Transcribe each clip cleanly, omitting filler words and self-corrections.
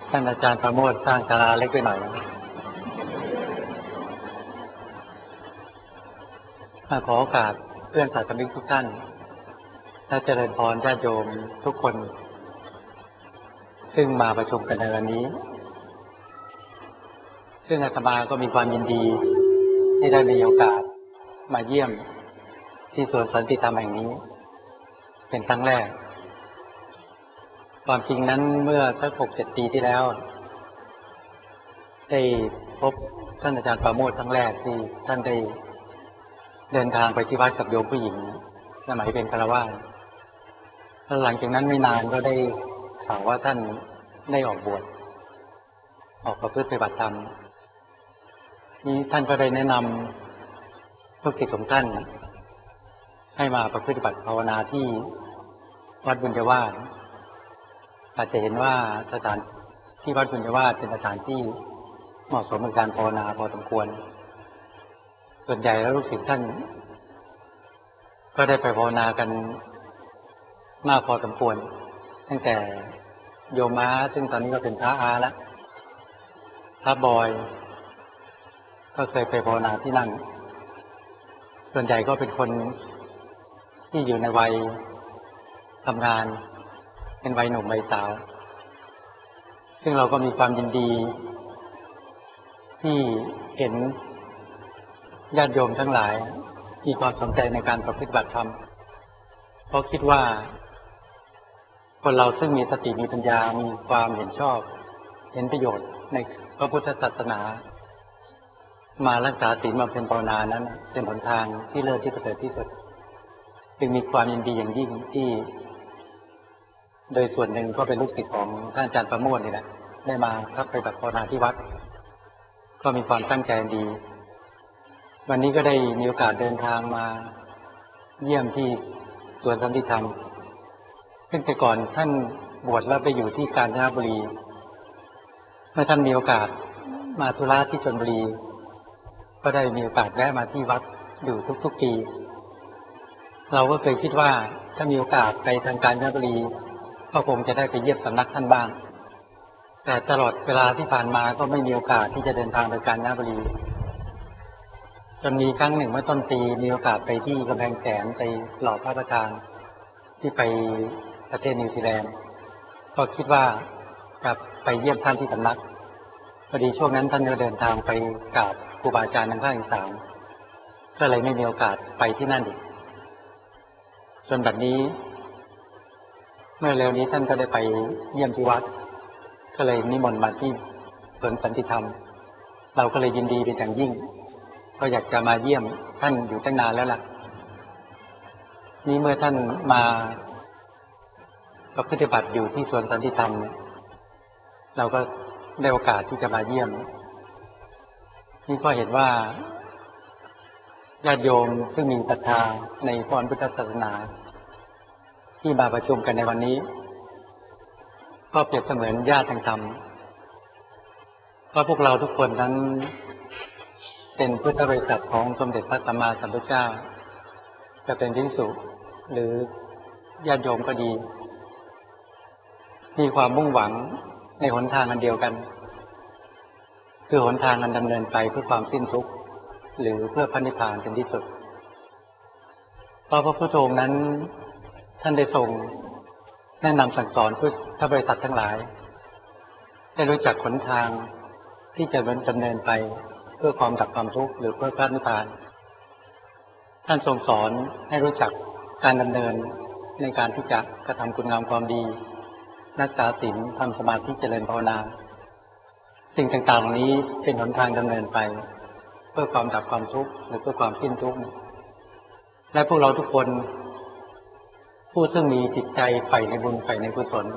ท่านอาจารย์ประโมทสร้างศาลาเล็กไปหน่อยนะขอโอกาสเพื่อนศาสนิกทุกท่านและเจริญพรญาติโยมทุกคนซึ่งมาประชุมกันในวันนี้ซึ่งอาตมาก็มีความยินดีที่ได้มีโอกาสมาเยี่ยมที่สวนสันติธรรมแห่งนี้เป็นครั้งแรกความจริงนั้นเมื่อสัก 6-7 ปีที่แล้วได้พบท่านอาจารย์ประโมทครั้งแรกที่ท่านได้เดินทางไปที่วัดกับโยมผู้หญิงสมัยเป็นฆราวาสแล้วหลังจากนั้นไม่นานก็ได้ข่าวว่าท่านได้ออกบวชออกประพฤติปฏิบัติธรรมนี้ท่านก็ได้แนะนำลูกศิษย์ของท่านให้มาประพฤติปฏิบัติภาวนาที่วัดบุญยวาสอาจจะเห็นว่าสถานที่วัดบุญยวาสเป็นสถานที่เหมาะสมในการภาวนาพอสมควรส่วนใหญ่แล้วลูกศิษย์ท่านก็ได้ไปภาวนากันมากพอสมควรตั้งแต่โยมม้าซึ่งตอนนี้ก็เป็นพระอาแล้วพระบอยก็เคยไปภาวนาที่นั่นส่วนใหญ่ก็เป็นคนที่อยู่ในวัยทำงานเป็นวัยหนุ่มวัยสาวซึ่งเราก็มีความยินดีที่เห็นญาติโยมทั้งหลายมีความสนใจในการปฏิบัติธรรมเพราะคิดว่าคนเราซึ่งมีสติมีปัญญามีความเห็นชอบเห็นประโยชน์ในพระพุทธศาสนามารักษาศีลบำเพ็ญภาวนานั้นเป็นหนทางที่เลิศที่ประเสริฐที่สุดจึงมีความยินดีอย่างยิ่งที่โดยส่วนหนึ่งก็เป็นลูกศิษย์ของท่านอาจารย์ประโมทนี่แหละได้มาปฏิบัติภาวนาที่วัดก็มีความตั้งใจดีวันนี้ก็ได้มีโอกาสเดินทางมาเยี่ยมที่สวนสันติธรรมซึ่งแต่ก่อนท่านบวชแล้วไปอยู่ที่กาญจนบุรีเมื่อท่านมีโอกาสมาธุระที่ชลบุรีก็ได้มีโอกาสแวะมาที่วัดอยู่ทุกๆปีเราก็เคยคิดว่าถ้ามีโอกาสไปทางกาญจนบุรีก็คงจะได้ไปเยี่ยมสำนักท่านบ้างแต่ตลอดเวลาที่ผ่านมาก็ไม่มีโอกาสที่จะเดินทางไปกาญจนบุรีจนมีครั้งหนึ่งเมื่อต้นปีมีโอกาสไปที่กำแพงแสนไปหล่อพระประธานที่ไปประเทศนิวซีแลนด์ก็คิดว่าจะไปเยี่ยมท่านที่สำนักพอดีช่วงนั้นท่านก็เดินทางไปกราบครูบาอาจารย์ทางภาคอีสานก็เลยไม่มีโอกาสไปที่นั่นอีกจนบัดนี้เมื่อเร็วนี้ท่านก็ได้ไปเยี่ยมที่วัดก็เลยนิมนต์มาที่สวนสันติธรรมเราก็เลยยินดีเป็นอย่างยิ่งก็อยากจะมาเยี่ยมท่านอยู่ตั้งนานแล้วล่ะนี่เมื่อท่านมาปฏิบัติอยู่ที่สวนสันติธรรมเราก็ได้โอกาสที่จะมาเยี่ยมนี่ก็เห็นว่าญาติโยมซึ่งมีศรัทธาในพระพุทธศาสนาที่มาประชุมกันในวันนี้ก็เปรียบเสมือนญาติแห่งธรรมเพราะพวกเราทุกคนนั้นเป็นพุทธบริษัทของสมเด็จพระสัมมาสัมพุทธเจ้าจะเป็นภิกษุหรือญาติโยมก็ดีมีความมุ่งหวังในหนทางอันเดียวกันคือหนทางอันดำเนินไปเพื่อความสิ้นทุกข์หรือเพื่อพระนิพพานเป็นที่สุดเพราะพระพุทธองค์นั้นท่านได้ทรงแนะนำสั่งสอนพุทธบริษัททั้งหลายให้รู้จักหนทางที่จะดำเนินไปเพื่อความดับความทุกข์หรือเพื่อพระนิพพานท่านทรงสอนให้รู้จักการดำเนินในการที่จะกระทำคุณงามความดีรักษาศีลทำสมาธิเจริญภาวนาสิ่งต่างๆเหล่านี้เป็นหนทางดำเนินไปเพื่อความดับความทุกข์หรือเพื่อความสิ้นทุกข์และพวกเราทุกคนผู้ซึ่งมีจิตใจใฝ่ในบุญใฝ่ในกุศล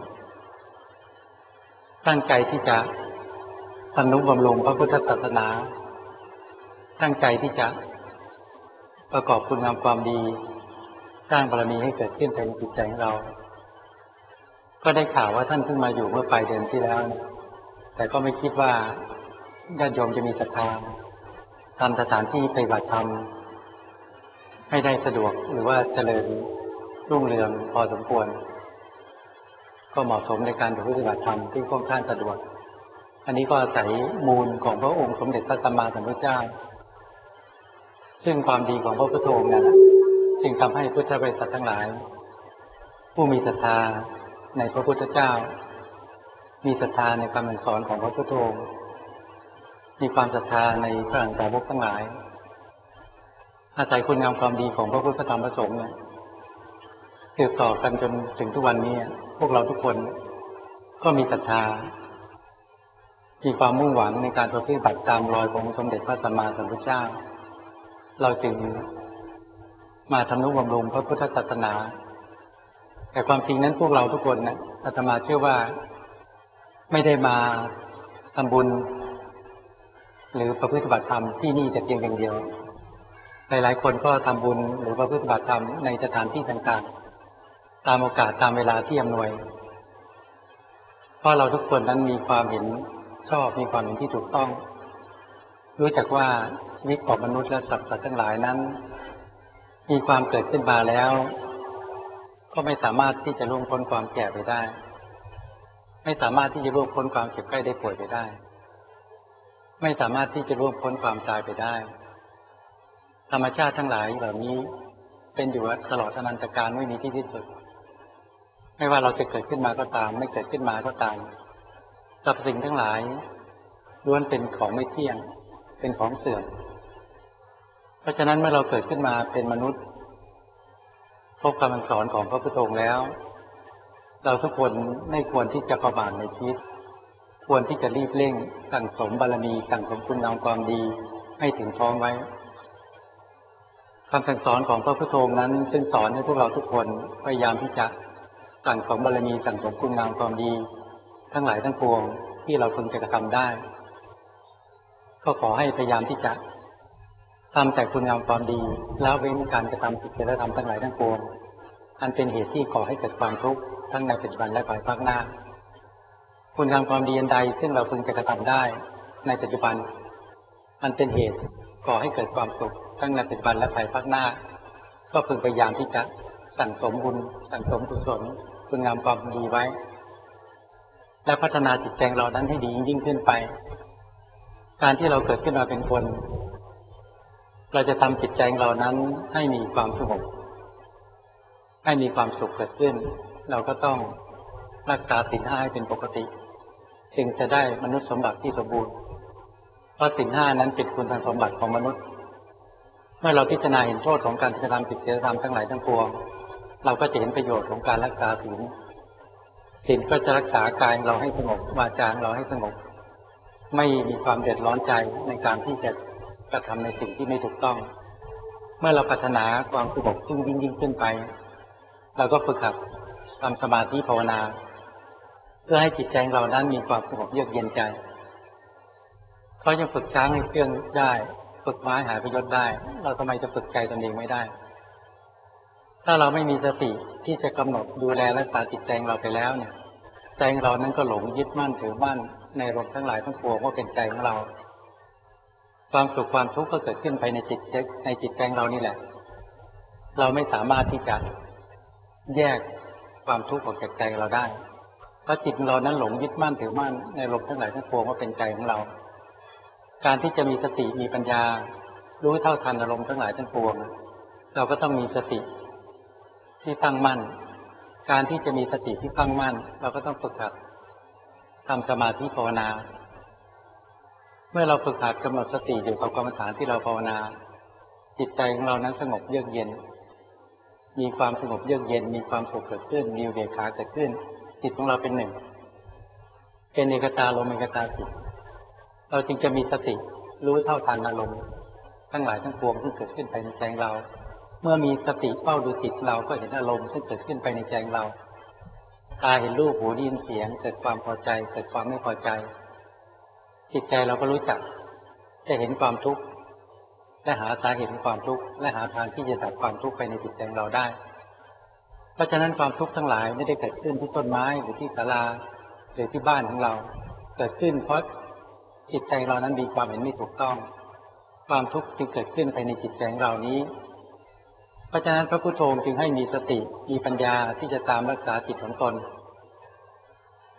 ตั้งใจที่จะทำนุบำรุงพระพุทธศาสนาตั้งใจที่จะประกอบคุณงามความดีสร้างบารมีให้เกิดขึ้นในจิตใจของเราก็ได้ข่าวว่าท่านเพิ่งมาอยู่เมื่อปลายเดือนที่แล้วแต่ก็ไม่คิดว่าญาติโยมจะมีศรัทธาทำสถานที่ปฏิบัติธรรมให้ได้สะดวกหรือว่าเจริญรุ่งเรืองพอสมควรก็เหมาะสมในการปฏิบัติธรรมที่ค่อนข้างสะดวกอันนี้ก็อาศัยมูลของพระองค์สมเด็จพระสัมมาสัมพุทธเจ้าซึ่งความดีของพระพุทธองค์นั้นจึงทำให้พุทธบริษัททั้งหลายผู้มีศรัทธาในพระพุทธเจ้ามีศรัทธาในคำสอนของพระพุทธองค์มีความศรัทธาในพระอรหันตสาวกทั้งหลายอาศัยคุณงามความดีของพระพุทธธรรมพระสงฆ์สืบต่อกันจนถึงทุกวันนี้พวกเราทุกคนก็มีศรัทธามีความมุ่งหวังในการปฏิบัติตามรอยของสมเด็จพระสัมมาสัมพุทธเจ้าเราจึงมาทำนุบำรุงพระพุทธศาสนาแต่ความจริงนั้นพวกเราทุกคนนะอาตมาเชื่อว่าไม่ได้มาทำบุญหรือประพฤติบัติธรรมที่นี่แต่เพียงอย่างเดียวหลายๆคนก็ทำบุญหรือประพฤติบัติธรรมในสถานที่ต่างๆตามโอกาสตามเวลาที่อำนวยเพราะเราทุกคนนั้นมีความเห็นชอบมีความเห็นที่ถูกต้องรู้จักว่าชีวิตของมนุษย์และสัตว์ทั้งหลายนั้นมีความเกิดขึ้นมาแล้วก็ไม่สามารถที่จะล่วงพ้นความแก่ไปได้ไม่สามารถที่จะล่วงพ้นความเจ็บไข้ได้ป่วยไปได้ไม่สามารถที่จะล่วงพ้นความตายไปได้ธรรมชาติทั้งหลายเหล่านี้เป็นอยู่ตลอดอนันตกาลไม่มีที่สิ้นสุดไม่ว่าเราจะเกิดขึ้นมาก็ตามไม่เกิดขึ้นมาก็ตามสรรพสิ่งทั้งหลายล้วนเป็นของไม่เที่ยงเป็นของเสื่อมเพราะฉะนั้นเมื่อเราเกิดขึ้นมาเป็นมนุษย์พบคำสอนของพระพุทธองค์แล้วเราทุกคนไม่ควรที่จะประมาทในชีวิตควรที่จะรีบเร่งสั่งสมบารมีสั่งสมคุณงามความดีให้ถึงพร้อมไว้คำสั่งสอนของพระพุทธองค์นั้นซึ่งสอนให้พวกเราทุกคนพยายามที่จะสั่งสมบารมีสั่งสมคุณงามความดีทั้งหลายทั้งปวงที่เราพึงจะกระทำได้ก็ขอให้พยายามที่จะทำแต่คุณงามความดีแล้วเว้นการกระทำผิดศีลธรรมทั้งหลายทั้งปวงอันเป็นเหตุที่ก่อให้เกิดความทุกข์ทั้งในปัจจุบันและภายภาคหน้าคุณงามความดีอันใดซึ่งเราพึงจะกระทำได้ในปัจจุบันอันเป็นเหตุก่อให้เกิดความสุขทั้งในปัจจุบันและภายภาคหน้าก็พึงพยายามที่จะสั่งสมบุญสั่งสมกุศลคุณงามความดีไว้และพัฒนาจิตใจเรานั้นให้ดียิ่งขึ้นไปการที่เราเกิดขึ้นมาเป็นคนเราจะทำจิตใจเรานั้นให้มีความสงบให้มีความสุขเกิดขึ้นเราก็ต้องรักษาศีล 5ให้เป็นปกติจึงจะได้มนุษย์สมบัติที่สมบูรณ์เพราะศีล 5นั้นเป็นคุณสมบัติของมนุษย์เมื่อเราพิจารณาเห็นโทษของการกระทำผิดศีลธรรมทั้งหลายทั้งปวงเราก็จะเห็นประโยชน์ของการรักษาศีลก็จะรักษากายเราให้สงบวาจาเราให้สงบไม่มีความเดือดร้อนใจในการที่จะกระทำในสิ่งที่ไม่ถูกต้องเมื่อเราพัฒนาความสงบยิ่งขึ้นไปเราก็ฝึกหัดทำสมาธิภาวนาเพื่อให้จิตใจเรานั้นมีความสงบเยือกเย็นใจเขายังฝึกช้างให้เคลื่อนได้ฝึกม้าหาประโยชน์ได้เราทำไมจะฝึกใจตนเองไม่ได้ถ้าเราไม่มีสติที่จะกำหนดดูแลรักษาจิตใจเราไปแล้วเนี่ยใจเรานั้นก็หลงยึดมั่นถือมั่นในอารมณ์ทั้งหลายทั้งปวงว่าเป็นใจของเราความสุขความทุกข์ก็เกิดขึ้นไปในจิตใจเรานี่แหละเราไม่สามารถที่จะแยกความทุกข์ออกจากใจเราได้เพราะจิตของเรานั้นหลงยึดมั่นถือมั่นในอารมณ์ทั้งหลายทั้งปวงว่าเป็นใจของเราการที่จะมีสติมีปัญญารู้เท่าทันอารมณ์ทั้งหลายทั้งปวงเราก็ต้องมีสติที่ตั้งมั่นการที่จะมีสติที่ตั้งมั่นเราก็ต้องฝึกหัดทำสมาธิภาวนาเมื่อเราฝึกหัดกำหนดสติอยู่กับกรรมฐานที่เราภาวนาจิตใจของเรานั้นสงบเยือกเย็นมีความสงบเยือกเย็นมีความสุขเกิดขึ้นมีอุเบกขาเกิดขึ้นจิตของเราเป็นหนึ่งเป็นเอกตาลมเอกตาจิตเราจึงจะมีสติรู้เท่าทันอารมณ์ทั้งหลายทั้งปวงที่เกิดขึ้นภายในใจเราเมื่อมีสติเฝ้าดูจิตเราก็เห็นอารมณ์ที่เกิดขึ้นภายในใจเราตาเห็นรูปหูได้ยินเสียงเกิดความพอใจเกิดความไม่พอใจจิตใจเราก็รู้จักจะเห็นความทุกข์และหาสาเหตุของความทุกข์และหาทางที่จะดับความทุกข์ไปในจิตใจเราได้เพราะฉะนั้นความทุกข์ทั้งหลายไม่ได้เกิดขึ้นที่ต้นไม้หรือที่ศาลาหรือที่บ้านของเราเกิดขึ้นเพราะจิตใจเรานั้นมีความเห็นไม่ถูกต้องความทุกข์จึงเกิดขึ้นภายในจิตใจของเรานี้เพราะฉะนั้นพระพุทโธจึงให้มีสติมีปัญญาที่จะตามรักษาจิตของตน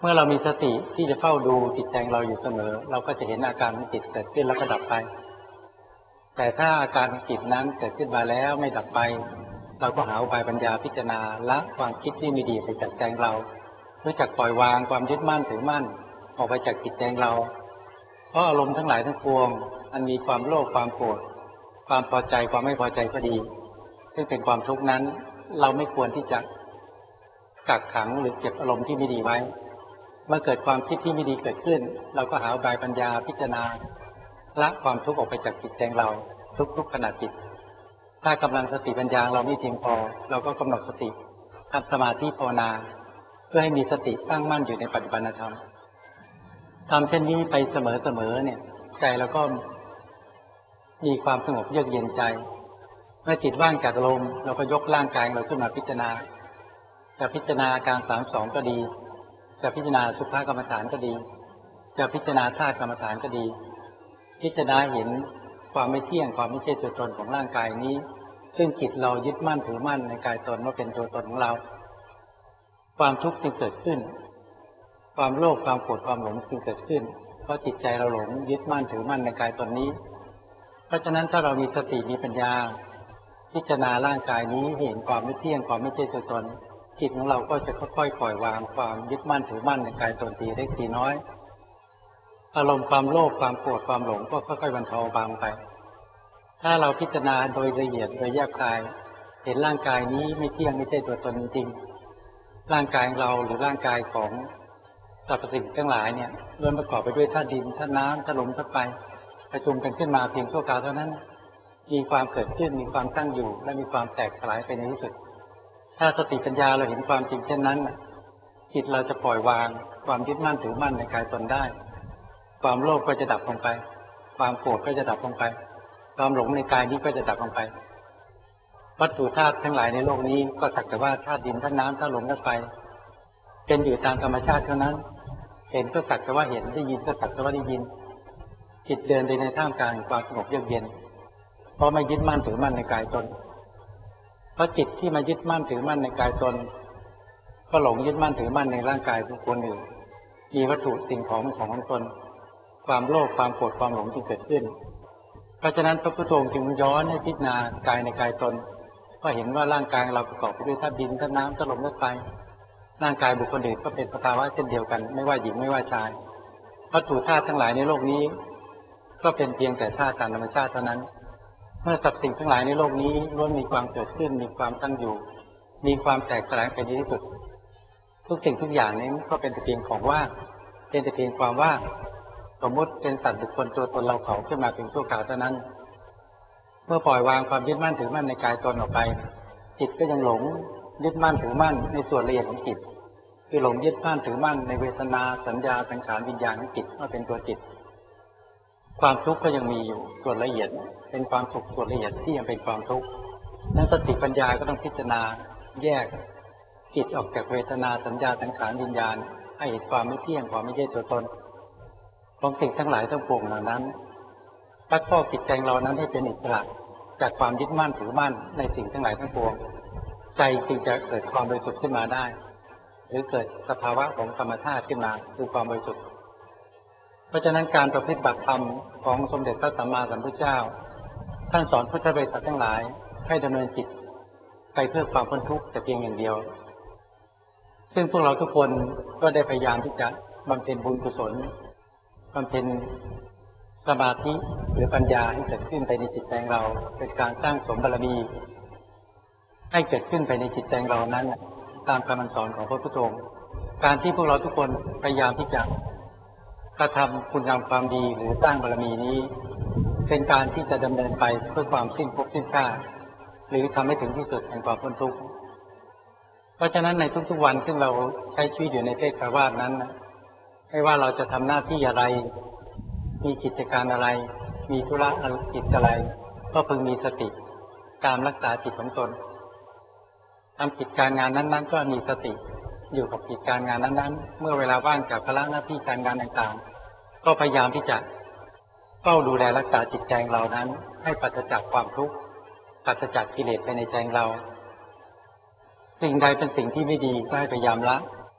มื่อเรามีสติที่จะเฝ้าดูจิตใจเราอยู่เสมอเราก็จะเห็นอาการของจิตเกิดขึ้นแล้วก็ดับไปแต่ถ้าอาการของจิตนั้นเกิดขึ้นมาแล้วไม่ดับไปเราก็หาอุบายปัญญาพิจารณาละความคิดที่ไม่ดีไปจากใจเรารู้จักปล่อยวางความยึดมั่นถือมั่นออกไปจากจิตใจเราเพราะอารมณ์ทั้งหลายทั้งปวงอันมีความโลภความโกรธความพอใจความไม่พอใจก็ดีซึ่งเป็นความทุกข์นั้นเราไม่ควรที่จะกักขังหรือเก็บอารมณ์ที่ไม่ดีไว้เมื่อเกิดความคิดที่ไม่ดีเกิดขึ้นเราก็หาอุบายปัญญาพิจารณาละความทุกข์ออกไปจากจิตใจเราทุกขณะจิตถ้ากำลังสติปัญญาเราไม่เพียงพอเราก็กำหนดสติทำสมาธิภาวนาเพื่อให้มีสติตั้งมั่นอยู่ในปัจจุบันธรรมทำเช่นนี้ไปเสมอเนี่ยใจเราก็มีความสงบเยือกเย็นใจเมื่อจิตว่างจากลมเราก็ยกร่างกายเราขึ้นมาพิจารณาจะพิจารณาอาการ32ก็ดีจะพิจารณาสุภกรรมฐานก็ดีจะพิจารณาธาตุกรรมฐานก็ดีพิจารณาเห็นความไม่เที่ยงความไม่ใช่ตัวตนของร่างกายนี้ซึ่งจิตเรายึดมั่นถือมั่นในกายตนว่าเป็นตัวตนของเราความทุกข์จึงเกิดขึ้นความโลภความโกรธความหลงจึงเกิดขึ้นเพราะจิตใจเราหลงยึดมั่นถือมั่นในกายตนนี้เพราะฉะนั้นถ้าเรามีสติมีปัญญาพิจารณาร่างกายนี้เห็นความไม่เที่ยงความไม่ใช่ตัวตนจิตของเราก็จะค่อยๆปล่อยวางความยึดมั่นถือมั่นในกายตนทีเล็กทีน้อยอารมณ์ความโลภความโกรธความหลงก็ค่อยๆบรรเทาเบาไปถ้าเราพิจารณาโดยละเอียดโดยแยบคายเห็นร่างกายนี้ไม่เที่ยงไม่ใช่ตัวตนจริงๆร่างกายของเราหรือร่างกายของสรรพสิ่งทั้งหลายเนี่ยล้วนประกอบไปด้วยธาตุดินธาตุน้ำธาตุลมธาตุไฟประชุมกันขึ้นมาเพียงชั่วคราวเท่านั้นมีความเกิดขึ้นมีความตั้งอยู่และมีความแตกสลายไปในที่สุดถ้าสติปัญญาเราเห็นความจริงเช่นนั้นจิตเราจะปล่อยวางความยึดมั่นถือมั่นในกายตนได้ความโลภก็จะดับลงไปความโกรธก็จะดับลงไปความหลงในกายนี้ก็จะดับลงไปวัตถุธาตุทั้งหลายในโลกนี้ก็สักแต่ว่าธาตุดินธาตุน้ำธาตุลมธาตุไฟเป็นอยู่ตามธรรมชาติเท่านั้นเห็นก็สักแต่ว่าเห็นได้ยินก็สักแต่ว่าได้ยินจิตเดินไปในท่ามกลางความสงบเยือกเย็นเพราะไม่ยึดมั่นถือมั่นในกายตนเพราะจิตที่มายึดมั่นถือมั่นในกายตนก็หลงยึดมั่นถือมั่นในร่างกายของคนอื่นมีวัตถุสิ่งของตนความโลภความโกรธความหลงจึงเกิดขึ้นเพราะฉะนั้นพระพุทธองค์จึงย้อนให้พิจารณากายในกายตนก็เห็นว่าร่างกายเราประกอบไปด้วยธาตุดินธาตุน้ำธาตุลมธาตุไฟร่างกายบุคคลอื่นก็เป็นสภาวะเช่นเดียวกันไม่ว่าหญิงไม่ว่าชายวัตถุธาตุทั้งหลายในโลกนี้ก็เป็นเพียงแต่ธาตุตามธรรมชาติเท่านั้นเมื่อสรรพสิ่งทั้งหลายในโลกนี้ล้วนมีความเกิดขึ้นมีความตั้งอยู่มีความแตกสลายไปในที่สุดทุกสิ่งทุกอย่างนี้ก็เป็นแต่เพียงของว่างเป็นแต่เพียงความว่างสมมติเป็นสัตว์บุคคลตัวตนเราเขาขึ้นมาเป็นชั่วคราวเท่านั้นเมื่อปล่อยวางความยึดมั่นถือมั่นในกายตนออกไปจิตก็ยังหลงยึดมั่นถือมั่นในส่วนละเอียดของจิตคือหลงยึดมั่นถือมั่นในเวทนาสัญญาสังขารวิญญาณของจิตว่าเป็นตัวจิตความทุกข์ก็ยังมีอยู่ส่วนละเอียดเป็นความสุขส่วนละเอียดที่ยังเป็นความทุกข์นั้นสติปัญญาก็ต้องพิจารณาแยกจิตออกจากเวทนาสัญญาสังขารวิญญาณให้เห็นความไม่เที่ยงความไม่ใช่ตัวตนของสิ่งทั้งหลายทั้งปวงเหล่านั้นซักฟอกจิตใจเรานั้นให้เป็นอิสระจากความยึดมั่นถือมั่นในสิ่งทั้งหลายทั้งปวงใจจึงจะเกิดความบริสุทธิ์ขึ้นมาได้หรือเกิดสภาวะของธรรมชาติขึ้นมาคือความบริสุทธิ์เพราะฉะนั้นการประพฤติบัติธรรมของสมเด็จพระสัมมาสัมพุทธเจ้าท่านสอนพุทธบริษัททั้งหลายให้ดำเนินจิตไปเพื่อความพ้นทุกข์แต่เพียงอย่างเดียวซึ่งพวกเราทุกคนก็ได้พยายามที่จะบำเพ็ญบุญกุศลบำเพ็ญสมาธิหรือปัญญาให้เกิดขึ้นไปในจิตใจเราเป็นการสร้างสมบารมีให้เกิดขึ้นไปในจิตใจเรานั้นตามคำสอนของพระพุทธองค์การที่พวกเราทุกคนพยายามที่จะกระทำคุณงามความดีหรือสร้างบารมีนี้เป็นการที่จะดำเนินไปเพื่อความสิ้นภพสิ้นชาติหรือทำให้ถึงที่สุดแห่งความพ้นทุกข์เพราะฉะนั้นในทุกๆวันซึ่งเราใช้ชีวิตอยู่ในเพศคฤหัสถ์นั้นไม่ว่าเราจะทำหน้าที่อะไรมีกิจการอะไรมีธุระกิจอะไรก็พึงมีสติตามรักษาจิตของตนทำกิจการงานนั้นๆก็มีสติอยู่กับกิจการงานนั้นๆเมื่อเวลาว่างจากภาระหน้าที่การงานต่างๆก็พยายามที่จะเฝ้าดูแลรักษาจิตใจเรานั้นให้ปราศจากความทุกข์ปราศจากกิเลสภายในใจเราสิ่งใดเป็นสิ่งที่ไม่ดีก็ให้พยายามละ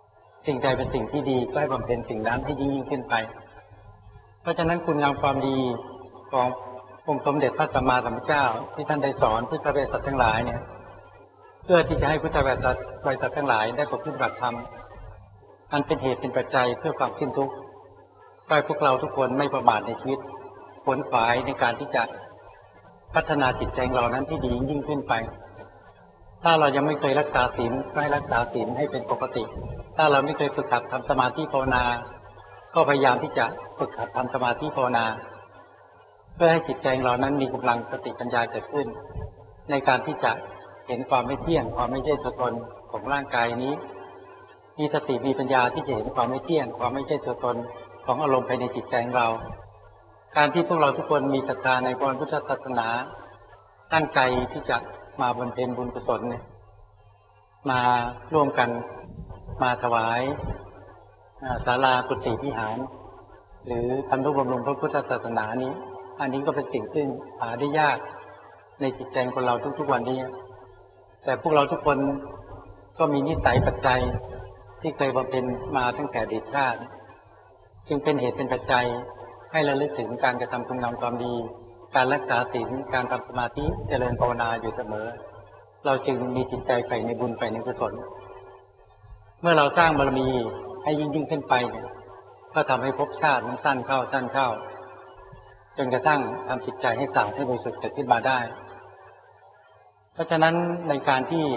สิ่งใดเป็นสิ่งที่ดีก็ให้บำเพ็ญสิ่งนั้นให้ยิ่งขึ้นไปเพราะฉะนั้นคุณงามความดีขององค์สมเด็จพระสัมมาสัมพุทธเจ้าที่ท่านได้สอนพุทธบริษัททั้งหลายเนี่ยเพื่อที่จะให้พุทธบริษัททั้งหลายได้ประพฤติปฏิบัติธรรมอันเป็นเหตุเป็นปัจจัยเพื่อความสิ้นทุกข์ให้พวกเราทุกคนไม่ประมาทในชีวิตขวนขวายในการที่จะพัฒนาจิตใจเรานั้นที่ดียิ่งขึ้นไปถ้าเรายังไม่เคยรักษาศีลก็ให้รักษาศีลให้เป็นปกติถ้าเราไม่เคยฝึกหัดทำสมาธิภาวนาก็พยายามที่จะฝึกหัดทำสมาธิภาวนาเพื่อให้จิตใจเรานั้นมีกำลังสติปัญญาเกิดขึ้นในการที่จะเห็นความไม่เที่ยงความไม่ใช่ตัวตนของร่างกายนี้มีสติมีปัญญาที่จะเห็นความไม่เที่ยงความไม่ใช่ตัวตนของอารมณ์ภายในจิตใจของเราการที่พวกเราทุกคนมีศรัทธาในพระพุทธศาสนาตั้งใจที่จะมาบำเพ็ญบุญกุศลเนี่ยมาร่วมกันมาถวายศาลากุฏิวิหารหรือทำนุบำรุงพระพุทธศาสนานี้อันนี้ก็เป็นสิ่งซึ่งหาได้ยากในจิตใจของเราทุกๆวันนี้แต่พวกเราทุกคนก็มีนิสัยปัจจัยที่เคยบำเพ็ญมาตั้งแต่อดีตชาติจึงเป็นเหตุเป็นปัจจัยให้ระลึกถึงการกระทำคุณงามความดีการรักษาศีลการทำสมาธิเจริญภาวนาอยู่เสมอเราจึงมีจิตใจใฝ่ในบุญใฝ่ในกุศลเมื่อเราสร้างบารมีให้ยิ่งขึ้นไปเนี่ยก็ทำให้ภพชาติมันสั้นเข้าจนกระทั่งทำจิตใจให้สะอาดให้บริสุทธิ์เกิดขึ้นมาได้เพราะฉะนั้นในการที่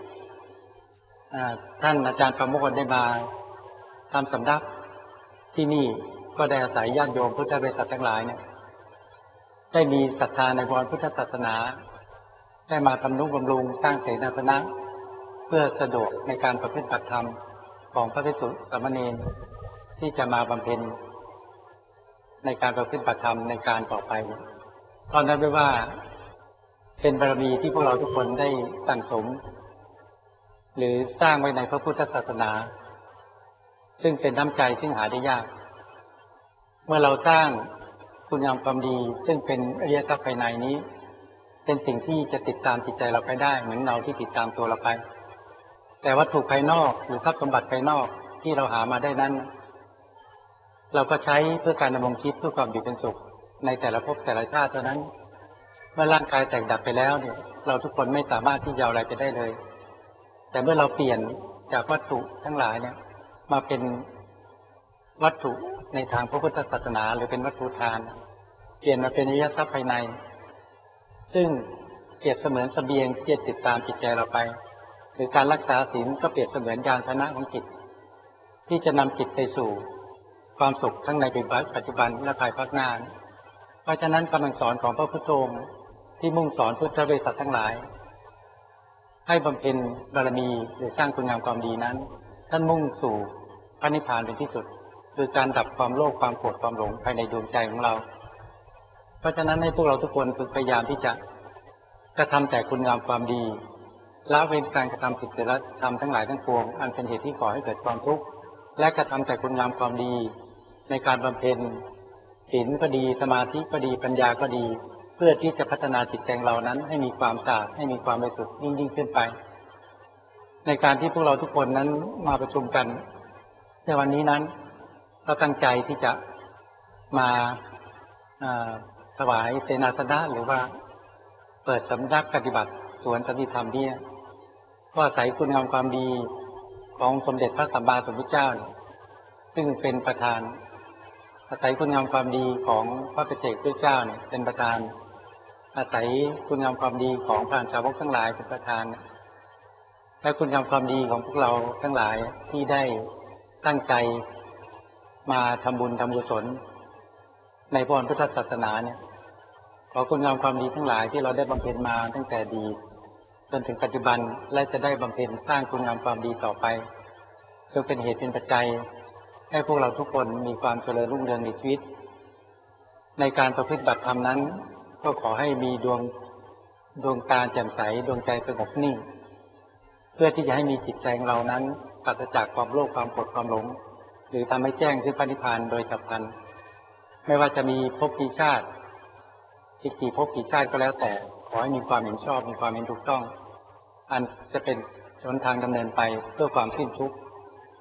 ท่านอาจารย์ประโมทได้มาทำสำนักที่นี่ก็ได้อาศัยญาติโยมพุทธบริษัททั้งหลายเนี่ยได้มีศรัทธาในพระพุทธศาสนาได้มาทำนุบำรุงสร้างเสนาสนะเพื่อสะดวกในการประพฤติปฏิธรรมของพระภิกษุสามเณรที่จะมาบำเพ็ญในการประพฤติปฏิธรรมในการต่อไปตอนนั้นไม่ว่าเป็นบารมีที่พวกเราทุกคนได้สั่งสมหรือสร้างไว้ในพระพุทธศาสนาซึ่งเป็นน้ำใจซึ่งหาได้ยากเมื่อเราสร้างคุณงามความดีซึ่งเป็นอริยทรัพย์ภายในนี้เป็นสิ่งที่จะติดตามจิตใจเราไปได้เหมือนเงาที่ติดตามตัวเราไปแต่วัตถุภายนอกหรือทรัพย์สมบัติภายนอกที่เราหามาได้นั้นเราก็ใช้เพื่อการดำรงชีวิตเพื่อความอยู่เป็นสุขในแต่ละภพแต่ละชาติเท่านั้นเมื่อร่างกายแตกดับไปแล้วเนี่ยเราทุกคนไม่สามารถที่จะเอาอะไรไปได้เลยแต่เมื่อเราเปลี่ยนจากวัตถุทั้งหลายเนี่ยมาเป็นวัตถุในทางพระพุทธศาสนาหรือเป็นวัตถุทานเปลี่ยนมาเป็นอริยทรัพย์ภายในซึ่งเปรียบเสมือนเสบียงที่จะติดตามจิตใจเราไปหรือการรักษาศีลก็เปรียบเสมือนยานพาหนะของจิตที่จะนำจิตไปสู่ความสุขทั้งในปัจจุบันและภายภาคหน้าเพราะฉะนั้นคำสอนของพระพุทธองค์ที่มุ่งสอนพุทธบริษัททั้งหลายให้บำเพ็ญบารมีหรือสร้างคุณงามความดีนั้นท่านมุ่งสู่พระนิพพานเป็นที่สุดคือการดับความโลภความโกรธความหลงภายในดวงใจของเราเพราะฉะนั้นให้พวกเราทุกคนฝึกพยายามที่จะกระทำแต่คุณงามความดีละเว้นการกระทำผิดศีลธรรมทั้งหลายทั้งปวงอันเป็นเหตุที่ก่อให้เกิดความทุกข์และกระทำแต่คุณงามความดีในการบำเพ็ญศีลก็ดีสมาธิก็ดีปัญญาก็ดีเพื่อที่จะพัฒนาจิตใจเรานั้นให้มีความสะอาดให้มีความบริสุทธิ์ยิ่งขึ้นไปในการที่พวกเราทุกคนนั้นมาประชุมกันในวันนี้นั้นเราตั้งใจที่จะมาถวายเสนาสนะหรือว่าเปิดสำนักปฏิบัติสวนสันติธรรมเนี่ยก็อาศัยคุณงามความดีของสมเด็จพระสัมมาสัมพุทธเจ้าซึ่งเป็นประธานอาศัยคุณงามความดีของพระปัจเจกพุทธเจ้าเนี่ยเป็นประธานอาศัยคุณงามความดีของพระสาวกทั้งหลายเป็นประธานและคุณงามความดีของพวกเราทั้งหลายที่ได้ตั้งใจมาทำบุญทำกุศลในพระพุทธศาสนาเนี่ยขอคุณงามความดีทั้งหลายที่เราได้บำเพ็ญมาตั้งแต่ดีจนถึงปัจจุบันและจะได้บำเพ็ญสร้างคุณงามความดีต่อไปจงเป็นเหตุเป็นปัจจัยให้พวกเราทุกคนมีความเจริญรุ่งเรืองในชีวิตในการประพฤติบัติธรรมนั้นก็ขอให้มีดวงตาแจ่มใสดวงใจสงบนิ่งเพื่อที่จะให้มีจิตใจของเรานั้นปราศจากความโลภความโกรธความหลงหรือทำให้แจ้งถึงพระนิพพานโดยฉับพลันไม่ว่าจะมีภพกี่ชาติอีกกี่ภพกี่ชาติก็แล้วแต่ขอให้มีความเห็นชอบมีความเห็นถูกต้องอันจะเป็นหนทางดำเนินไปเพื่อความสิ้นทุกข์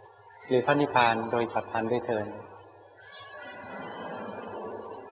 หรือพระนิพพานโดยฉับพลันด้วยเถิด